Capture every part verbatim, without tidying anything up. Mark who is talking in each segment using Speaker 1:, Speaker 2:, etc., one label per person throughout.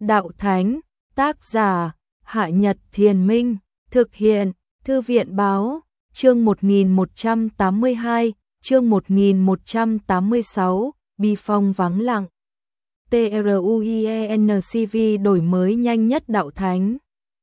Speaker 1: Đạo Thánh, tác giả, Hạ Nhật Thiền Minh, thực hiện, Thư viện Báo, chương một nghìn một trăm tám mươi hai, chương một nghìn một trăm tám mươi sáu, Bi Phong vắng lặng. TRUIENCV đổi mới nhanh nhất Đạo Thánh.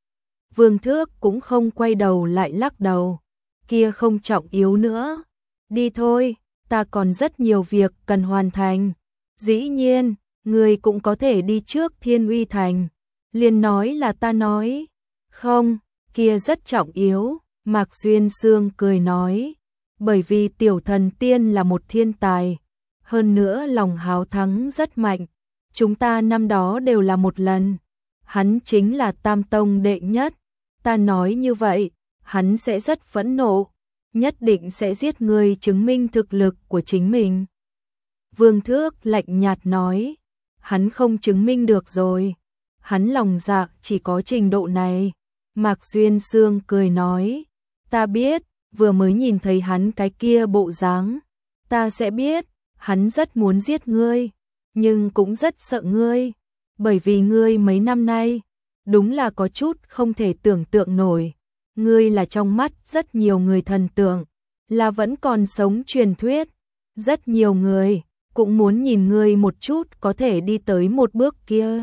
Speaker 1: Vương Thước cũng không quay đầu lại lắc đầu, kia không trọng yếu nữa. Đi thôi, ta còn rất nhiều việc cần hoàn thành. Dĩ nhiên, người cũng có thể đi trước Thiên Uy Thành. Liền nói là ta nói. Không, kia rất trọng yếu, Mạc Duyên Sương cười nói. Bởi vì tiểu thần tiên là một thiên tài, hơn nữa lòng háo thắng rất mạnh. Chúng ta năm đó đều là một lần. Hắn chính là Tam Tông đệ nhất. Ta nói như vậy, hắn sẽ rất phẫn nộ, nhất định sẽ giết người chứng minh thực lực của chính mình. Vương Thước lạnh nhạt nói, hắn không chứng minh được rồi, hắn lòng dạ chỉ có trình độ này. Mạc Duyên Sương cười nói, ta biết, vừa mới nhìn thấy hắn cái kia bộ dáng, ta sẽ biết, hắn rất muốn giết ngươi, nhưng cũng rất sợ ngươi, bởi vì ngươi mấy năm nay, đúng là có chút không thể tưởng tượng nổi. Ngươi là trong mắt rất nhiều người thần tượng, là vẫn còn sống truyền thuyết. Rất nhiều người cũng muốn nhìn ngươi một chút có thể đi tới một bước kia.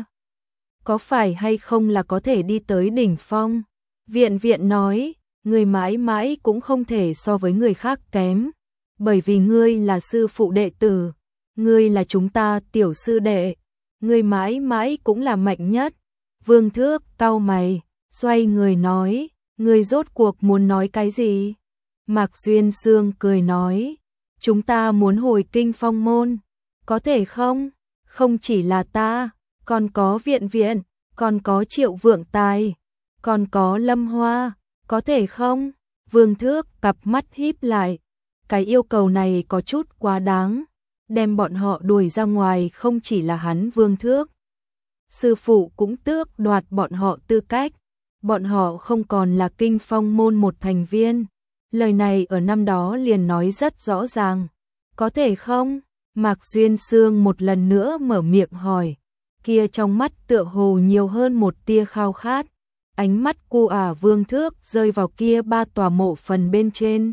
Speaker 1: Có phải hay không là có thể đi tới đỉnh phong? Viện viện nói, ngươi mãi mãi cũng không thể so với người khác kém. Bởi vì ngươi là sư phụ đệ tử, ngươi là chúng ta tiểu sư đệ, ngươi mãi mãi cũng là mạnh nhất. Vương Thước cau mày, xoay người nói, ngươi rốt cuộc muốn nói cái gì? Mạc Duyên Sương cười nói, chúng ta muốn hồi kinh phong môn, có thể không? Không chỉ là ta, còn có viện viện, còn có Triệu Vượng Tài, còn có Lâm Hoa, có thể không? Vương Thước cặp mắt híp lại, cái yêu cầu này có chút quá đáng, đem bọn họ đuổi ra ngoài không chỉ là hắn Vương Thước. Sư phụ cũng tước đoạt bọn họ tư cách, bọn họ không còn là kinh phong môn một thành viên. Lời này ở năm đó liền nói rất rõ ràng, có thể không? Mạc Duyên Sương một lần nữa mở miệng hỏi, kia trong mắt tựa hồ nhiều hơn một tia khao khát, ánh mắt cu ả Vương Thước rơi vào kia ba tòa mộ phần bên trên.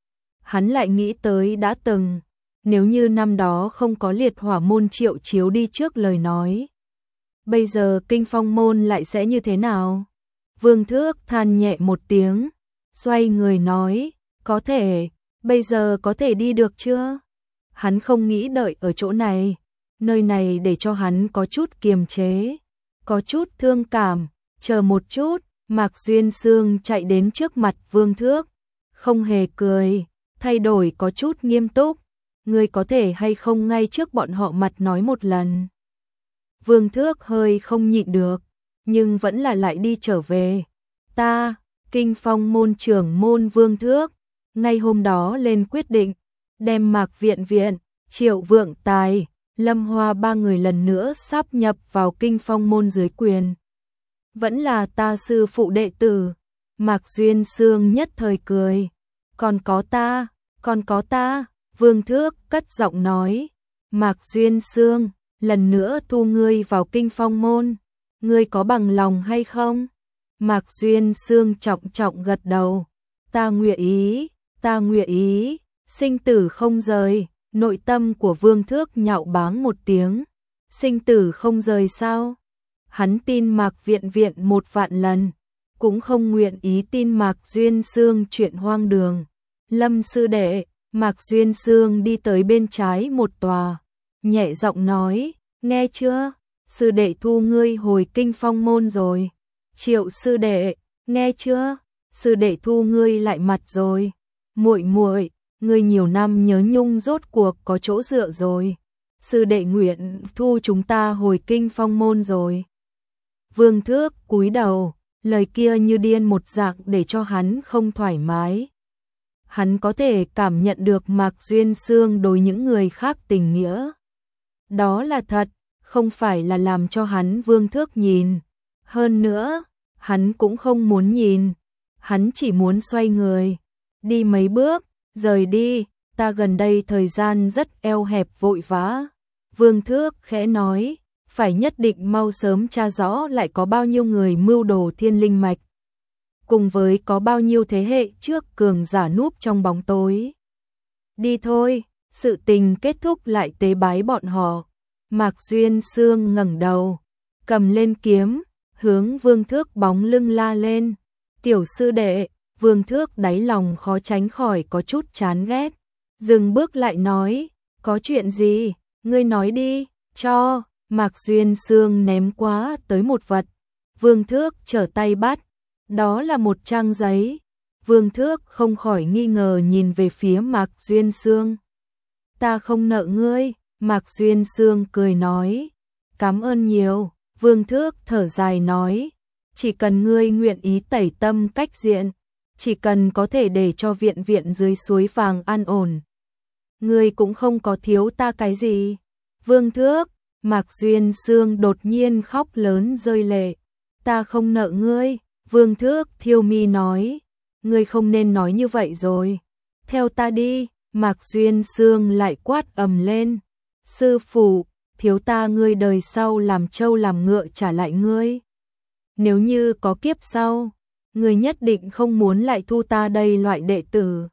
Speaker 1: Hắn lại nghĩ tới đã từng, nếu như năm đó không có liệt hỏa môn Triệu Chiếu đi trước lời nói, bây giờ kinh phong môn lại sẽ như thế nào? Vương Thước than nhẹ một tiếng, xoay người nói, có thể, bây giờ có thể đi được chưa? Hắn không nghĩ đợi ở chỗ này, nơi này để cho hắn có chút kiềm chế, có chút thương cảm, chờ một chút. Mạc Duyên Sương chạy đến trước mặt Vương Thước, không hề cười, thay đổi có chút nghiêm túc, ngươi có thể hay không ngay trước bọn họ mặt nói một lần? Vương Thước hơi không nhịn được, nhưng vẫn là lại đi trở về. Ta, kinh phong môn trưởng môn Vương Thước, ngay hôm đó lên quyết định, đem Mạc Viện Viện, Triệu Vượng Tài, Lâm Hoa ba người lần nữa sáp nhập vào kinh phong môn dưới quyền. Vẫn là ta sư phụ đệ tử. Mạc Duyên Sương nhất thời cười. Còn có ta, còn có ta, Vương Thước cất giọng nói. Mạc Duyên Sương, lần nữa thu ngươi vào kinh phong môn, ngươi có bằng lòng hay không? Mạc Duyên Sương trọng trọng gật đầu. Ta nguyện ý, ta nguyện ý, sinh tử không rời. Nội tâm của Vương Thước nhạo báng một tiếng. Sinh tử không rời sao? Hắn tin Mạc Viện Viện một vạn lần, cũng không nguyện ý tin Mạc Duyên Sương chuyện hoang đường. Lâm sư đệ, Mạc Duyên Sương đi tới bên trái một tòa, nhẹ giọng nói, nghe chưa? Sư đệ thu ngươi hồi kinh phong môn rồi. Triệu sư đệ, nghe chưa? Sư đệ thu ngươi lại mặt rồi. Muội muội, ngươi nhiều năm nhớ nhung rốt cuộc có chỗ dựa rồi. Sư đệ nguyện thu chúng ta hồi kinh phong môn rồi. Vương Thước cúi đầu, lời kia như điên một dạng để cho hắn không thoải mái. Hắn có thể cảm nhận được Mạc Duyên Sương đối những người khác tình nghĩa. Đó là thật, không phải là làm cho hắn Vương Thước nhìn. Hơn nữa, hắn cũng không muốn nhìn. Hắn chỉ muốn xoay người, đi mấy bước, rời đi. Ta gần đây thời gian rất eo hẹp vội vã. Vương Thước khẽ nói, phải nhất định mau sớm tra rõ lại có bao nhiêu người mưu đồ thiên linh mạch, cùng với có bao nhiêu thế hệ trước cường giả núp trong bóng tối. Đi thôi, sự tình kết thúc lại tế bái bọn họ. Mạc Duyên Sương ngẩng đầu, cầm lên kiếm, hướng Vương Thước bóng lưng la lên. Tiểu sư đệ, Vương Thước đáy lòng khó tránh khỏi có chút chán ghét. Dừng bước lại nói, có chuyện gì, ngươi nói đi, cho. Mạc Duyên Sương ném quá tới một vật. Vương Thước trở tay bắt, đó là một trang giấy. Vương Thước không khỏi nghi ngờ nhìn về phía Mạc Duyên Sương. Ta không nợ ngươi, Mạc Duyên Sương cười nói. Cảm ơn nhiều, Vương Thước thở dài nói. Chỉ cần ngươi nguyện ý tẩy tâm cách diện, chỉ cần có thể để cho viện viện dưới suối vàng an ổn, ngươi cũng không có thiếu ta cái gì. Vương Thước, Mạc Duyên Sương đột nhiên khóc lớn rơi lệ. Ta không nợ ngươi, Vương Thước thiêu mi nói. Ngươi không nên nói như vậy rồi. Theo ta đi, Mạc Duyên Sương lại quát ầm lên. Sư phụ, thiếu ta ngươi đời sau làm trâu làm ngựa trả lại ngươi. Nếu như có kiếp sau, ngươi nhất định không muốn lại thu ta đây loại đệ tử.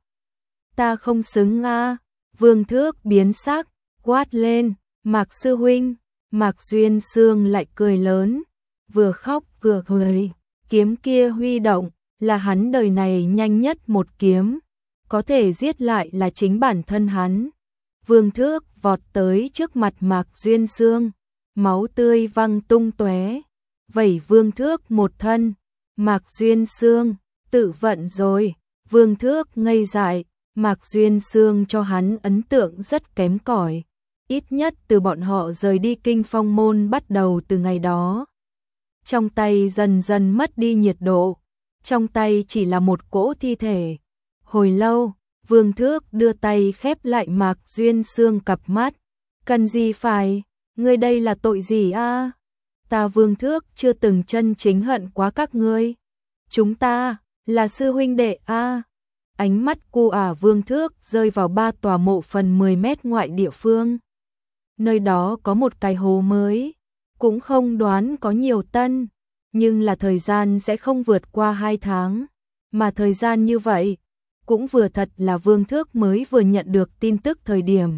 Speaker 1: Ta không xứng a. Vương Thước biến sắc, quát lên. Mạc sư huynh. Mạc Duyên Sương lại cười lớn, vừa khóc vừa cười. Kiếm kia huy động, là hắn đời này nhanh nhất một kiếm, có thể giết lại là chính bản thân hắn. Vương Thước vọt tới trước mặt Mạc Duyên Sương, máu tươi văng tung tóe, vẩy Vương Thước một thân. Mạc Duyên Sương, tự vận rồi. Vương Thước ngây dại, Mạc Duyên Sương cho hắn ấn tượng rất kém cỏi. Ít nhất từ bọn họ rời đi Kinh Phong Môn bắt đầu từ ngày đó. Trong tay dần dần mất đi nhiệt độ, trong tay chỉ là một cỗ thi thể. Hồi lâu, Vương Thước đưa tay khép lại Mạc Duyên Sương cặp mắt. Cần gì phải, ngươi đây là tội gì a? Ta Vương Thước chưa từng chân chính hận quá các ngươi. Chúng ta là sư huynh đệ a. Ánh mắt cô ả Vương Thước rơi vào ba tòa mộ phần mười mét ngoại địa phương. Nơi đó có một cái hố mới, cũng không đoán có nhiều tân, nhưng là thời gian sẽ không vượt qua hai tháng, mà thời gian như vậy, cũng vừa thật là Vương Thước mới vừa nhận được tin tức thời điểm.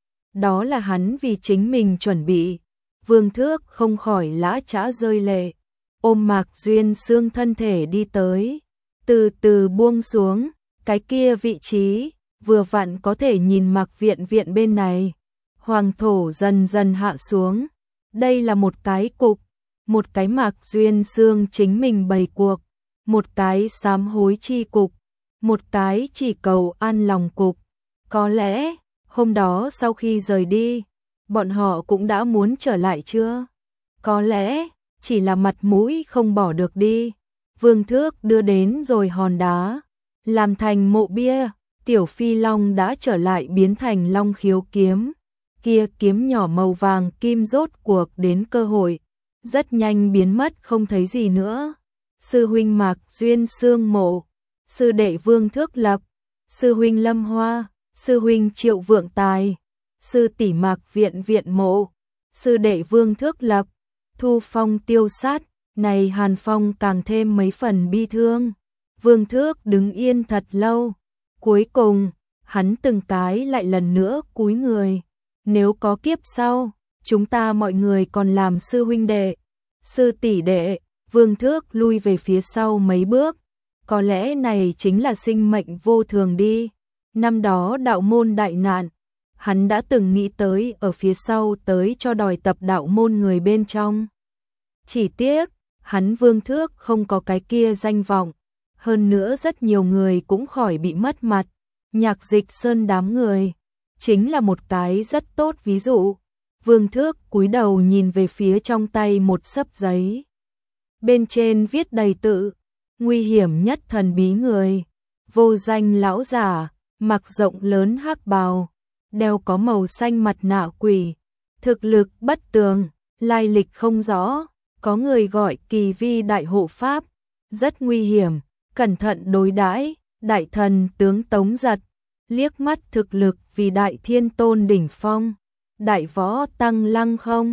Speaker 1: Đó là hắn vì chính mình chuẩn bị. Vương Thước không khỏi lã chã rơi lệ, ôm Mạc Duyên Sương thân thể đi tới, từ từ buông xuống, cái kia vị trí, vừa vặn có thể nhìn Mạc viện viện bên này. Hoàng thổ dần dần hạ xuống, đây là một cái cục, một cái Mạc Duyên Sương chính mình bày cuộc, một cái sám hối chi cục, một cái chỉ cầu an lòng cục. Có lẽ, hôm đó sau khi rời đi, bọn họ cũng đã muốn trở lại chưa? Có lẽ, chỉ là mặt mũi không bỏ được đi. Vương Thước đưa đến rồi hòn đá, làm thành mộ bia, Tiểu Phi Long đã trở lại biến thành Long Khiếu kiếm. Kia kiếm nhỏ màu vàng kim rốt cuộc đến cơ hội, rất nhanh biến mất không thấy gì nữa. Sư huynh Mạc Duyên Sương mộ, sư đệ Vương Thước lập, sư huynh Lâm Hoa, sư huynh Triệu Vượng Tài, sư tỷ Mạc viện viện mộ, sư đệ Vương Thước lập, thu phong tiêu sát. Này Hàn Phong càng thêm mấy phần bi thương. Vương Thước đứng yên thật lâu, cuối cùng hắn từng cái lại lần nữa cúi người. Nếu có kiếp sau, chúng ta mọi người còn làm sư huynh đệ, sư tỷ đệ. Vương Thước lui về phía sau mấy bước, có lẽ này chính là sinh mệnh vô thường đi. Năm đó đạo môn đại nạn, hắn đã từng nghĩ tới ở phía sau tới cho đòi tập đạo môn người bên trong. Chỉ tiếc, hắn Vương Thước không có cái kia danh vọng, hơn nữa rất nhiều người cũng khỏi bị mất mặt. Nhạc Dịch Sơn đám người chính là một cái rất tốt ví dụ. Vương Thước cúi đầu nhìn về phía trong tay một xấp giấy. Bên trên viết đầy tự, nguy hiểm nhất thần bí người, vô danh lão giả, mặc rộng lớn hắc bào, đeo có màu xanh mặt nạ quỷ, thực lực bất tường, lai lịch không rõ, có người gọi Kỳ Vi đại hộ pháp, rất nguy hiểm, cẩn thận đối đãi. Đại thần tướng Tống Giật, liếc mắt thực lực vì đại thiên tôn đỉnh phong, đại võ tăng Lăng Không,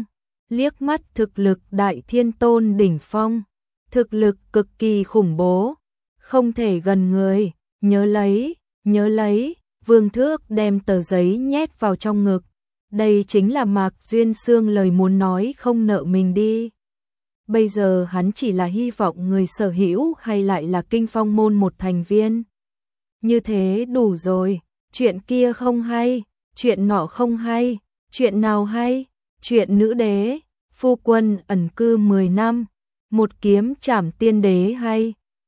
Speaker 1: liếc mắt thực lực đại thiên tôn đỉnh phong, thực lực cực kỳ khủng bố, không thể gần người, nhớ lấy, nhớ lấy, Vương Thước đem tờ giấy nhét vào trong ngực. Đây chính là Mạc Duyên Xương lời muốn nói không nợ mình đi. Bây giờ hắn chỉ là hy vọng người sở hữu hay lại là Kinh Phong môn một thành viên. Như thế đủ rồi, chuyện kia không hay, chuyện nọ không hay, chuyện nào hay, chuyện nữ đế, phu quân ẩn cư mười năm, một kiếm trảm tiên đế hay.